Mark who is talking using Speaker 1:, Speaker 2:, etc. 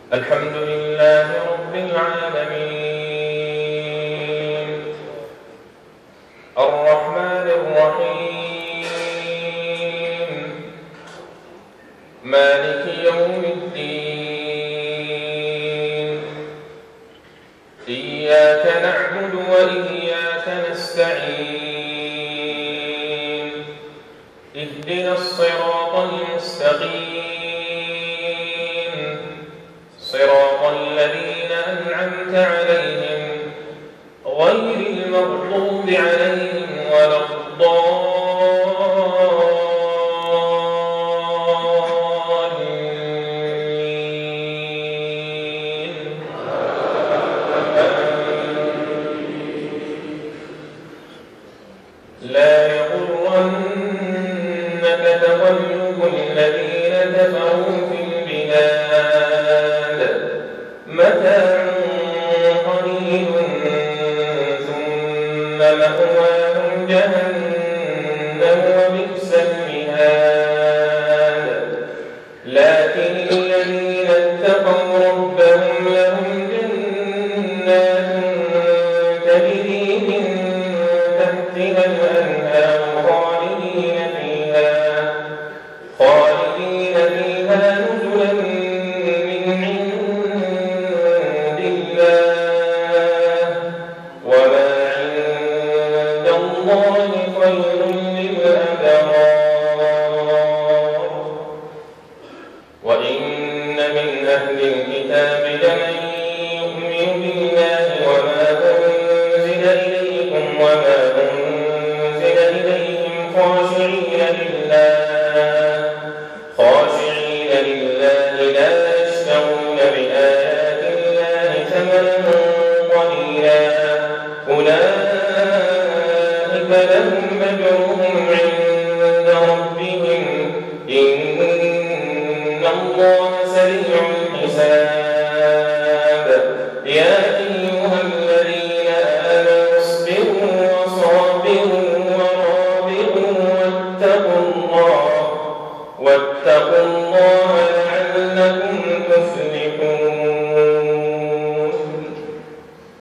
Speaker 1: الحمد لله رب العالمين الرحمن الرحيم مالك يوم الدين إياك نعبد وإياك نستعين اهدنا الصراط المستقيم صراط الذين أنعمت عليهم غير المغضوب عليهم ولا الضالين. لا يغرنك تقلب الذين كفروا في البلاد متاع قليل ثم مأواهم جهنم وبئس المهاد. لكن الذين اتقوا ربهم لهم جنات تجري من تحتها الأنهار خالدين فيها نزلا من عند الله وما عند الله خير للأبرار. وإن من أهل الكتاب لمن يؤمن بالله وما أنزل إليكم وما أنزل إليهم خاشعين لله لا يشترون بآيات الله ثمنا قليلا أولئك لهم أجرهم عند ربهم إن الله سريع الحساب. يا أيها الذين آمنوا اصبروا وصابروا ورابطوا واتقوا الله لعلكم تفلحون.